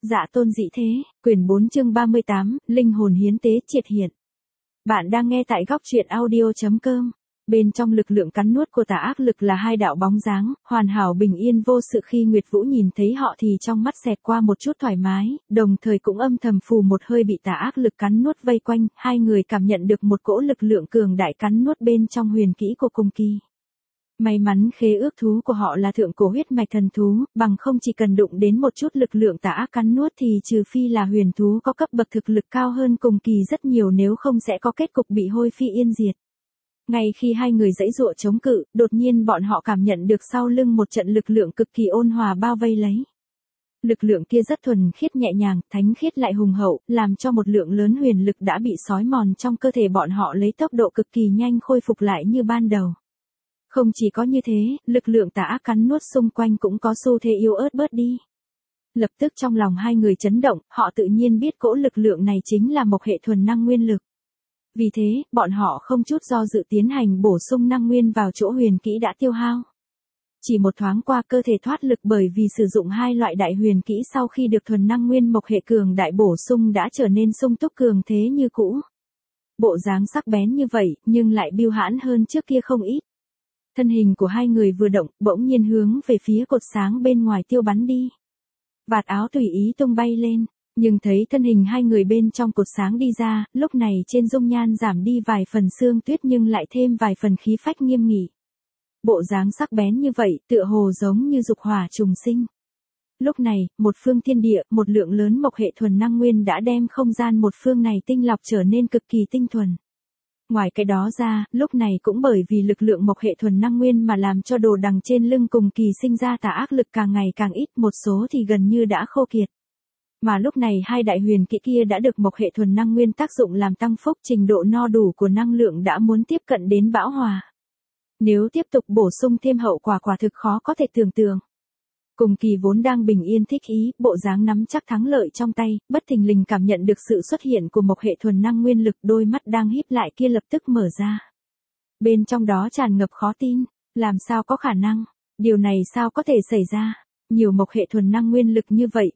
Dạ tôn dị thế, quyển 4 chương 38, linh hồn hiến tế triệt hiện. Bạn đang nghe tại góc truyện audio.com. Bên trong lực lượng cắn nuốt của tà ác lực là hai đạo bóng dáng, hoàn hảo bình yên vô sự. Khi Nguyệt Vũ nhìn thấy họ thì trong mắt xẹt qua một chút thoải mái, đồng thời cũng âm thầm phù một hơi bị tà ác lực cắn nuốt vây quanh. Hai người cảm nhận được một cỗ lực lượng cường đại cắn nuốt bên trong huyền kỹ của cung kỳ. May mắn khế ước thú của họ là thượng cổ huyết mạch thần thú, bằng không chỉ cần đụng đến một chút lực lượng tà ác cắn nuốt thì trừ phi là huyền thú có cấp bậc thực lực cao hơn cùng kỳ rất nhiều, nếu không sẽ có kết cục bị hôi phi yên diệt. Ngay khi hai người giãy giụa chống cự, đột nhiên bọn họ cảm nhận được sau lưng một trận lực lượng cực kỳ ôn hòa bao vây lấy. Lực lượng kia rất thuần khiết nhẹ nhàng, thánh khiết lại hùng hậu, làm cho một lượng lớn huyền lực đã bị xói mòn trong cơ thể bọn họ lấy tốc độ cực kỳ nhanh khôi phục lại như ban đầu. Không chỉ có như thế, lực lượng tà ác cắn nuốt xung quanh cũng có xu thế yếu ớt bớt đi. Lập tức trong lòng hai người chấn động, họ tự nhiên biết cỗ lực lượng này chính là mộc hệ thuần năng nguyên lực. Vì thế, bọn họ không chút do dự tiến hành bổ sung năng nguyên vào chỗ huyền kỹ đã tiêu hao. Chỉ một thoáng qua cơ thể thoát lực, bởi vì sử dụng hai loại đại huyền kỹ sau khi được thuần năng nguyên mộc hệ cường đại bổ sung đã trở nên sung túc cường thế như cũ. Bộ dáng sắc bén như vậy, nhưng lại bưu hãn hơn trước kia không ít. Thân hình của hai người vừa động, bỗng nhiên hướng về phía cột sáng bên ngoài tiêu bắn đi. Vạt áo tùy ý tung bay lên, nhưng thấy thân hình hai người bên trong cột sáng đi ra, lúc này trên dung nhan giảm đi vài phần xương tuyết nhưng lại thêm vài phần khí phách nghiêm nghị. Bộ dáng sắc bén như vậy, tựa hồ giống như dục hỏa trùng sinh. Lúc này, một phương thiên địa, một lượng lớn mộc hệ thuần năng nguyên đã đem không gian một phương này tinh lọc trở nên cực kỳ tinh thuần. Ngoài cái đó ra, lúc này cũng bởi vì lực lượng mộc hệ thuần năng nguyên mà làm cho đồ đằng trên lưng cùng kỳ sinh ra tà ác lực càng ngày càng ít, một số thì gần như đã khô kiệt. Mà lúc này hai đại huyền kỹ kia đã được mộc hệ thuần năng nguyên tác dụng làm tăng phúc, trình độ no đủ của năng lượng đã muốn tiếp cận đến bão hòa. Nếu tiếp tục bổ sung thêm hậu quả quả thực khó có thể tưởng tượng. Cùng kỳ vốn đang bình yên thích ý, bộ dáng nắm chắc thắng lợi trong tay, bất thình lình cảm nhận được sự xuất hiện của mộc hệ thuần năng nguyên lực, đôi mắt đang híp lại kia lập tức mở ra. Bên trong đó tràn ngập khó tin, làm sao có khả năng, điều này sao có thể xảy ra, nhiều mộc hệ thuần năng nguyên lực như vậy,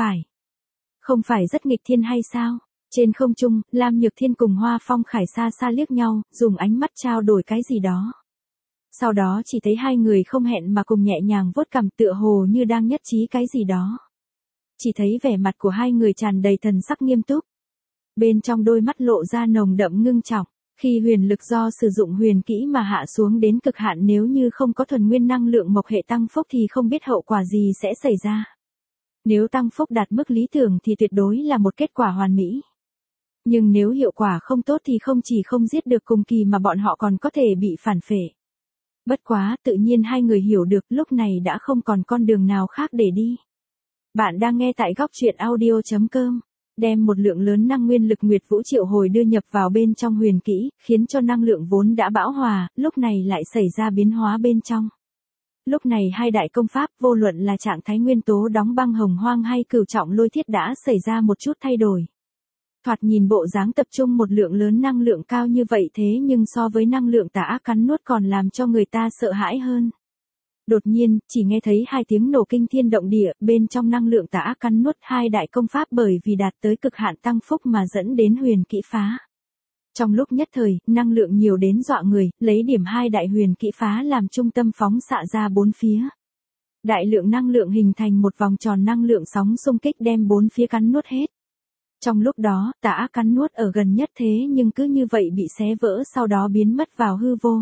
không phải rất nghịch thiên hay sao? Trên không trung, Lam Nhược Thiên cùng Hoa Phong Khải xa xa liếc nhau, dùng ánh mắt trao đổi cái gì đó. Sau đó chỉ thấy hai người không hẹn mà cùng nhẹ nhàng vuốt cằm, tựa hồ như đang nhất trí cái gì đó. Chỉ thấy vẻ mặt của hai người tràn đầy thần sắc nghiêm túc. Bên trong đôi mắt lộ ra nồng đậm ngưng trọng, khi huyền lực do sử dụng huyền kỹ mà hạ xuống đến cực hạn, nếu như không có thuần nguyên năng lượng mộc hệ tăng phúc thì không biết hậu quả gì sẽ xảy ra. Nếu tăng phúc đạt mức lý tưởng thì tuyệt đối là một kết quả hoàn mỹ. Nhưng nếu hiệu quả không tốt thì không chỉ không giết được cùng kỳ mà bọn họ còn có thể bị phản phệ. Bất quá, tự nhiên hai người hiểu được lúc này đã không còn con đường nào khác để đi. Bạn đang nghe tại góc truyện audio.com. Đem một lượng lớn năng nguyên lực Nguyệt Vũ triệu hồi đưa nhập vào bên trong huyền kỹ, khiến cho năng lượng vốn đã bão hòa, lúc này lại xảy ra biến hóa bên trong. Lúc này hai đại công pháp, vô luận là trạng thái nguyên tố đóng băng hồng hoang hay cửu trọng lôi thiết đã xảy ra một chút thay đổi. Thoạt nhìn bộ dáng tập trung một lượng lớn năng lượng cao như vậy, thế nhưng so với năng lượng tà ác cắn nuốt còn làm cho người ta sợ hãi hơn. Đột nhiên, chỉ nghe thấy hai tiếng nổ kinh thiên động địa, bên trong năng lượng tà ác cắn nuốt hai đại công pháp bởi vì đạt tới cực hạn tăng phúc mà dẫn đến huyền kỹ phá. Trong lúc nhất thời, năng lượng nhiều đến dọa người, lấy điểm hai đại huyền kỹ phá làm trung tâm phóng xạ ra bốn phía. Đại lượng năng lượng hình thành một vòng tròn năng lượng sóng xung kích đem bốn phía cắn nuốt hết. Trong lúc đó, tà ác cắn nuốt ở gần nhất thế nhưng cứ như vậy bị xé vỡ, sau đó biến mất vào hư vô.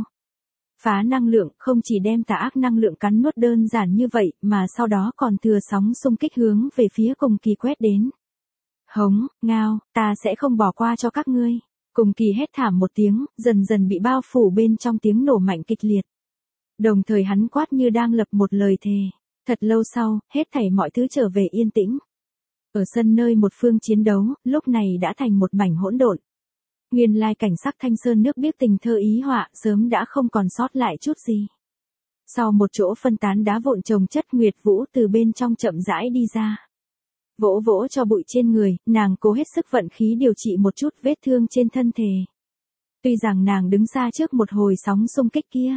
Phá năng lượng không chỉ đem tà ác năng lượng cắn nuốt đơn giản như vậy, mà sau đó còn thừa sóng xung kích hướng về phía cùng kỳ quét đến. Hống, ngao, ta sẽ không bỏ qua cho các ngươi. Cùng kỳ hét thảm một tiếng, dần dần bị bao phủ bên trong tiếng nổ mạnh kịch liệt. Đồng thời hắn quát như đang lập một lời thề. Thật lâu sau, hết thảy mọi thứ trở về yên tĩnh. Ở sân nơi một phương chiến đấu, lúc này đã thành một mảnh hỗn độn. Nguyên lai cảnh sắc thanh sơn nước biếc tình thơ ý họa, sớm đã không còn sót lại chút gì. Sau một chỗ phân tán đá vụn chồng chất, Nguyệt Vũ từ bên trong chậm rãi đi ra. Vỗ vỗ cho bụi trên người, nàng cố hết sức vận khí điều trị một chút vết thương trên thân thể. Tuy rằng nàng đứng xa trước một hồi sóng xung kích kia.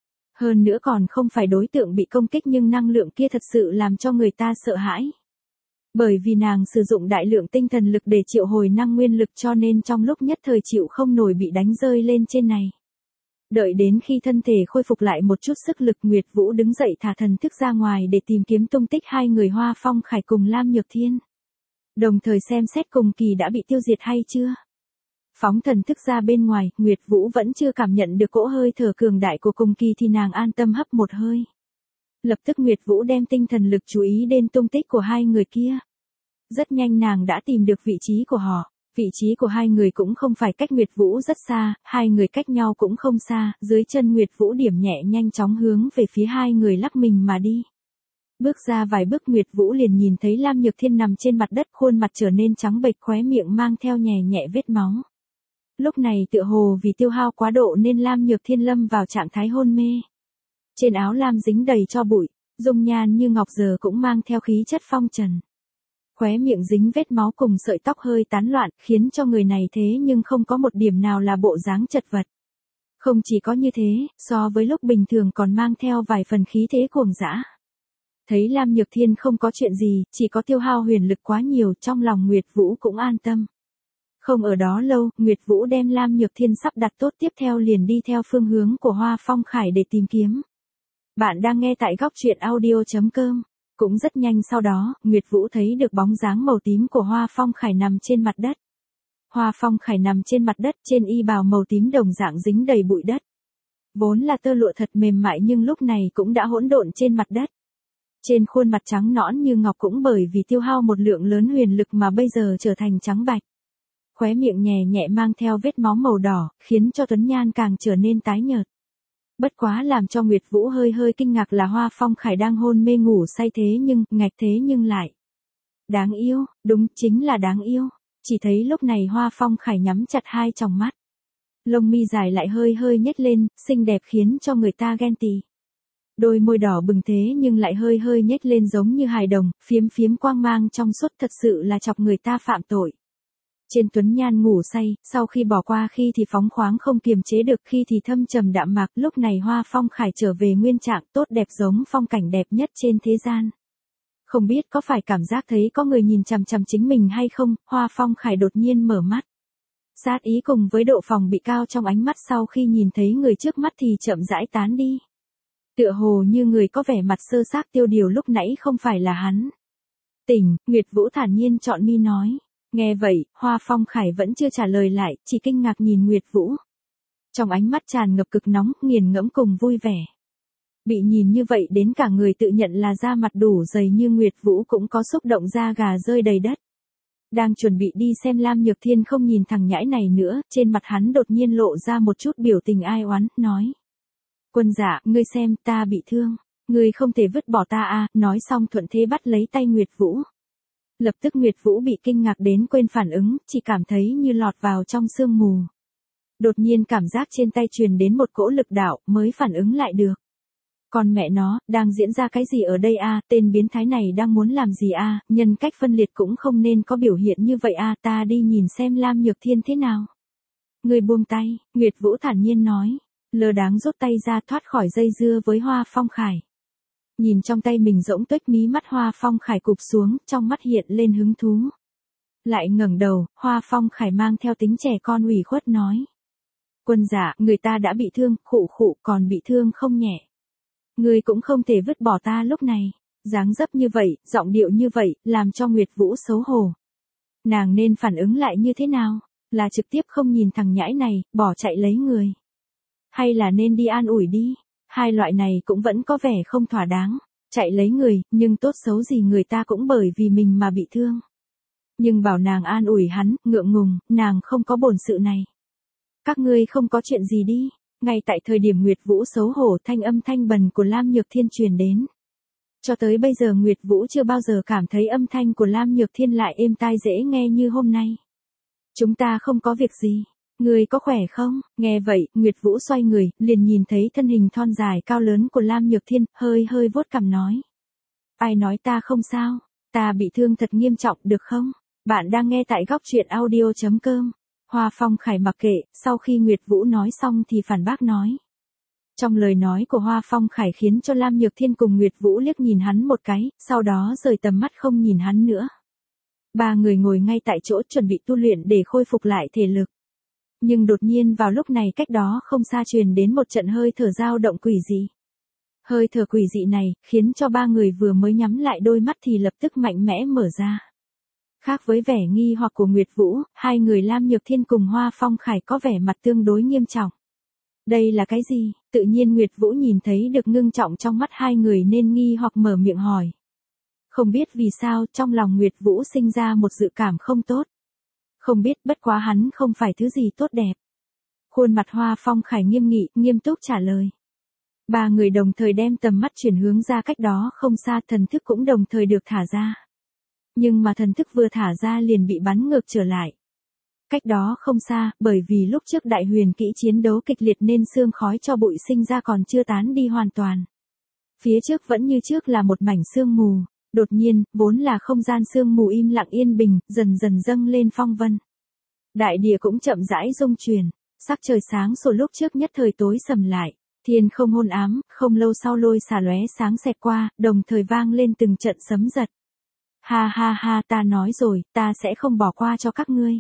Hơn nữa còn không phải đối tượng bị công kích, nhưng năng lượng kia thật sự làm cho người ta sợ hãi. Bởi vì nàng sử dụng đại lượng tinh thần lực để triệu hồi năng nguyên lực cho nên trong lúc nhất thời chịu không nổi bị đánh rơi lên trên này. Đợi đến khi thân thể khôi phục lại một chút sức lực, Nguyệt Vũ đứng dậy thả thần thức ra ngoài để tìm kiếm tung tích hai người Hoa Phong Khải cùng Lam Nhược Thiên. Đồng thời xem xét cùng kỳ đã bị tiêu diệt hay chưa. Phóng thần thức ra bên ngoài, Nguyệt Vũ vẫn chưa cảm nhận được cỗ hơi thở cường đại của cùng kỳ thì nàng an tâm hấp một hơi. Lập tức Nguyệt Vũ đem tinh thần lực chú ý đến tung tích của hai người kia. Rất nhanh nàng đã tìm được vị trí của họ. Vị trí của hai người cũng không phải cách Nguyệt Vũ rất xa, hai người cách nhau cũng không xa, dưới chân Nguyệt Vũ điểm nhẹ nhanh chóng hướng về phía hai người lắc mình mà đi. Bước ra vài bước Nguyệt Vũ liền nhìn thấy Lam Nhược Thiên nằm trên mặt đất, khuôn mặt trở nên trắng bệch, khóe miệng mang theo nhẹ nhẹ vết máu. Lúc này tựa hồ vì tiêu hao quá độ nên Lam Nhược Thiên lâm vào trạng thái hôn mê. Trên áo lam dính đầy tro bụi, dung nhan như ngọc giờ cũng mang theo khí chất phong trần. Khóe miệng dính vết máu cùng sợi tóc hơi tán loạn, khiến cho người này thế nhưng không có một điểm nào là bộ dáng chật vật. Không chỉ có như thế, so với lúc bình thường còn mang theo vài phần khí thế cuồng dã. Thấy Lam Nhược Thiên không có chuyện gì, chỉ có tiêu hao huyền lực quá nhiều, trong lòng Nguyệt Vũ cũng an tâm. Không ở đó lâu, Nguyệt Vũ đem Lam Nhược Thiên sắp đặt tốt, tiếp theo liền đi theo phương hướng của Hoa Phong Khải để tìm kiếm. Bạn đang nghe tại góc truyện audio.com. Cũng rất nhanh sau đó, Nguyệt Vũ thấy được bóng dáng màu tím của Hoa Phong Khải nằm trên mặt đất. Hoa Phong Khải nằm trên mặt đất, trên y bào màu tím đồng dạng dính đầy bụi đất. Vốn là tơ lụa thật mềm mại nhưng lúc này cũng đã hỗn độn trên mặt đất. Trên khuôn mặt trắng nõn như ngọc cũng bởi vì tiêu hao một lượng lớn huyền lực mà bây giờ trở thành trắng bạch. Khóe miệng nhẹ nhẹ mang theo vết máu màu đỏ, khiến cho tuấn nhan càng trở nên tái nhợt. Bất quá làm cho Nguyệt Vũ hơi kinh ngạc là Hoa Phong Khải đang hôn mê ngủ say thế nhưng lại. Đáng yêu, đúng chính là đáng yêu. Chỉ thấy lúc này Hoa Phong Khải nhắm chặt hai tròng mắt. Lông mi dài lại hơi nhếch lên, xinh đẹp khiến cho người ta ghen tị. Đôi môi đỏ bừng thế nhưng lại hơi nhếch lên giống như hài đồng, phiếm quang mang trong suốt, thật sự là chọc người ta phạm tội. Trên tuấn nhan ngủ say, sau khi bỏ qua khi thì phóng khoáng không kiềm chế được, khi thì thâm trầm đạm mạc, lúc này Hoa Phong Khải trở về nguyên trạng tốt đẹp giống phong cảnh đẹp nhất trên thế gian. Không biết có phải cảm giác thấy có người nhìn chằm chằm chính mình hay không, Hoa Phong Khải đột nhiên mở mắt. Sát ý cùng với độ phòng bị cao trong ánh mắt sau khi nhìn thấy người trước mắt thì chậm rãi tán đi. Tựa hồ như người có vẻ mặt sơ xác tiêu điều lúc nãy không phải là hắn. Tỉnh, Nguyệt Vũ thản nhiên chọn mi nói. Nghe vậy, Hoa Phong Khải vẫn chưa trả lời lại, chỉ kinh ngạc nhìn Nguyệt Vũ. Trong ánh mắt tràn ngập cực nóng, nghiền ngẫm cùng vui vẻ. Bị nhìn như vậy đến cả người tự nhận là da mặt đủ dày như Nguyệt Vũ cũng có xúc động da gà rơi đầy đất. Đang chuẩn bị đi xem Lam Nhược Thiên không nhìn thằng nhãi này nữa, trên mặt hắn đột nhiên lộ ra một chút biểu tình ai oán, nói. Quân dạ, ngươi xem, ta bị thương. Ngươi không thể vứt bỏ ta à, nói xong thuận thế bắt lấy tay Nguyệt Vũ. Lập tức Nguyệt Vũ bị kinh ngạc đến quên phản ứng, chỉ cảm thấy như lọt vào trong sương mù. Đột nhiên cảm giác trên tay truyền đến một cỗ lực đạo, mới phản ứng lại được. Còn mẹ nó, đang diễn ra cái gì ở đây a? Tên biến thái này đang muốn làm gì a? Nhân cách phân liệt cũng không nên có biểu hiện như vậy a, ta đi nhìn xem Lam Nhược Thiên thế nào. Người buông tay, Nguyệt Vũ thản nhiên nói, lơ đáng rút tay ra thoát khỏi dây dưa với Hoa Phong Khải. Nhìn trong tay mình rỗng tuếch, mí mắt Hoa Phong Khải cụp xuống, trong mắt hiện lên hứng thú. Lại ngẩng đầu, Hoa Phong Khải mang theo tính trẻ con ủy khuất nói. Quân dạ, người ta đã bị thương, khụ còn bị thương không nhẹ. Người cũng không thể vứt bỏ ta lúc này. Dáng dấp như vậy, giọng điệu như vậy, làm cho Nguyệt Vũ xấu hổ. Nàng nên phản ứng lại như thế nào? Là trực tiếp không nhìn thằng nhãi này, bỏ chạy lấy người. Hay là nên đi an ủi đi? Hai loại này cũng vẫn có vẻ không thỏa đáng. Chạy lấy người, nhưng tốt xấu gì người ta cũng bởi vì mình mà bị thương. Nhưng bảo nàng an ủi hắn, ngượng ngùng, nàng không có bổn sự này. Các ngươi không có chuyện gì đi. Ngay tại thời điểm Nguyệt Vũ xấu hổ, thanh âm thanh bần của Lam Nhược Thiên truyền đến. Cho tới bây giờ Nguyệt Vũ chưa bao giờ cảm thấy âm thanh của Lam Nhược Thiên lại êm tai dễ nghe như hôm nay. Chúng ta không có việc gì. Người có khỏe không? Nghe vậy, Nguyệt Vũ xoay người, liền nhìn thấy thân hình thon dài cao lớn của Lam Nhược Thiên, hơi vuốt cằm nói. Ai nói ta không sao? Ta bị thương thật nghiêm trọng được không? Bạn đang nghe tại góc truyện audio.com. Hoa Phong Khải mặc kệ, sau khi Nguyệt Vũ nói xong thì phản bác nói. Trong lời nói của Hoa Phong Khải khiến cho Lam Nhược Thiên cùng Nguyệt Vũ liếc nhìn hắn một cái, sau đó rời tầm mắt không nhìn hắn nữa. Ba người ngồi ngay tại chỗ chuẩn bị tu luyện để khôi phục lại thể lực. Nhưng đột nhiên vào lúc này cách đó không xa truyền đến một trận hơi thở dao động quỷ dị. Hơi thở quỷ dị này khiến cho ba người vừa mới nhắm lại đôi mắt thì lập tức mạnh mẽ mở ra. Khác với vẻ nghi hoặc của Nguyệt Vũ, hai người Lam Nhược Thiên cùng Hoa Phong Khải có vẻ mặt tương đối nghiêm trọng. Đây là cái gì? Tự nhiên Nguyệt Vũ nhìn thấy được ngưng trọng trong mắt hai người nên nghi hoặc mở miệng hỏi. Không biết vì sao trong lòng Nguyệt Vũ sinh ra một dự cảm không tốt. Không biết bất quá hắn không phải thứ gì tốt đẹp. Khuôn mặt Hoa Phong Khải nghiêm nghị, nghiêm túc trả lời. Ba người đồng thời đem tầm mắt chuyển hướng ra cách đó không xa, thần thức cũng đồng thời được thả ra. Nhưng mà thần thức vừa thả ra liền bị bắn ngược trở lại. Cách đó không xa, bởi vì lúc trước đại huyền kỹ chiến đấu kịch liệt nên sương khói cho bụi sinh ra còn chưa tán đi hoàn toàn. Phía trước vẫn như trước là một mảnh sương mù. Đột nhiên, vốn là không gian sương mù im lặng yên bình, dần dần dâng lên phong vân. Đại địa cũng chậm rãi rung chuyển, sắc trời sáng sủa lúc trước nhất thời tối sầm lại. Thiên không hôn ám, không lâu sau lôi xả lóe sáng xẹt qua, đồng thời vang lên từng trận sấm giật. Ha ha ha, ta nói rồi, ta sẽ không bỏ qua cho các ngươi.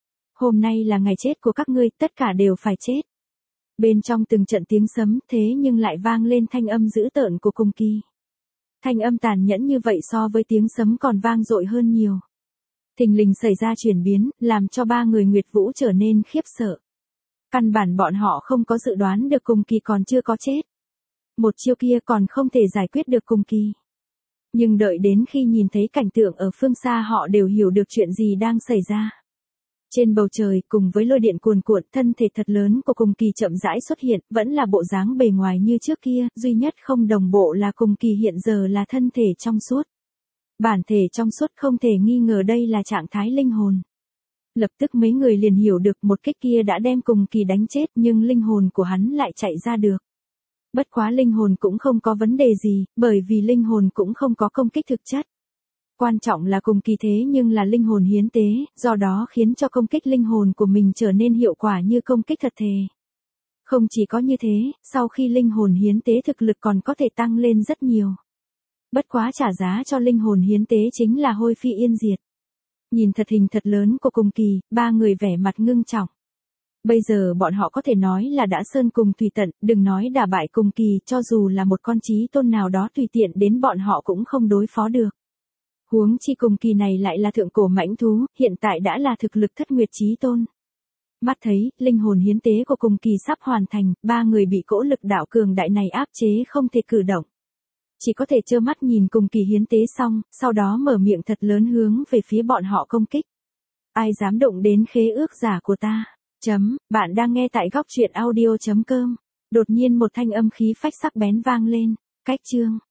Hôm nay là ngày chết của các ngươi, tất cả đều phải chết. Bên trong từng trận tiếng sấm thế nhưng lại vang lên thanh âm dữ tợn của Cùng Kỳ. Thanh âm tàn nhẫn như vậy so với tiếng sấm còn vang dội hơn nhiều. Thình lình xảy ra chuyển biến, làm cho ba người Nguyệt Vũ trở nên khiếp sợ. Căn bản bọn họ không có dự đoán được Cùng Kỳ còn chưa có chết. Một chiêu kia còn không thể giải quyết được Cùng Kỳ. Nhưng đợi đến khi nhìn thấy cảnh tượng ở phương xa họ đều hiểu được chuyện gì đang xảy ra. Trên bầu trời cùng với lôi điện cuồn cuộn, thân thể thật lớn của Cùng Kỳ chậm rãi xuất hiện, vẫn là bộ dáng bề ngoài như trước kia, duy nhất không đồng bộ là Cùng Kỳ hiện giờ là thân thể trong suốt. Bản thể trong suốt không thể nghi ngờ đây là trạng thái linh hồn. Lập tức mấy người liền hiểu được một kích kia đã đem Cùng Kỳ đánh chết nhưng linh hồn của hắn lại chạy ra được. Bất quá linh hồn cũng không có vấn đề gì, bởi vì linh hồn cũng không có công kích thực chất. Quan trọng là Cùng Kỳ thế nhưng là linh hồn hiến tế, do đó khiến cho công kích linh hồn của mình trở nên hiệu quả như công kích thật thể. Không chỉ có như thế, sau khi linh hồn hiến tế thực lực còn có thể tăng lên rất nhiều. Bất quá trả giá cho linh hồn hiến tế chính là hôi phi yên diệt. Nhìn thật hình thật lớn của Cùng Kỳ, ba người vẻ mặt ngưng trọng. Bây giờ bọn họ có thể nói là đã sơn cùng thủy tận, đừng nói đả bại Cùng Kỳ, cho dù là một con chí tôn nào đó tùy tiện đến bọn họ cũng không đối phó được. Huống chi Cùng Kỳ này lại là thượng cổ mãnh thú, hiện tại đã là thực lực thất nguyệt chí tôn. Mắt thấy, linh hồn hiến tế của Cùng Kỳ sắp hoàn thành, ba người bị cỗ lực đạo cường đại này áp chế không thể cử động. Chỉ có thể trơ mắt nhìn Cùng Kỳ hiến tế xong, sau đó mở miệng thật lớn hướng về phía bọn họ công kích. Ai dám động đến khế ước giả của ta? Bạn đang nghe tại góc truyện audio.com. Đột nhiên một thanh âm khí phách sắc bén vang lên. Cách chương.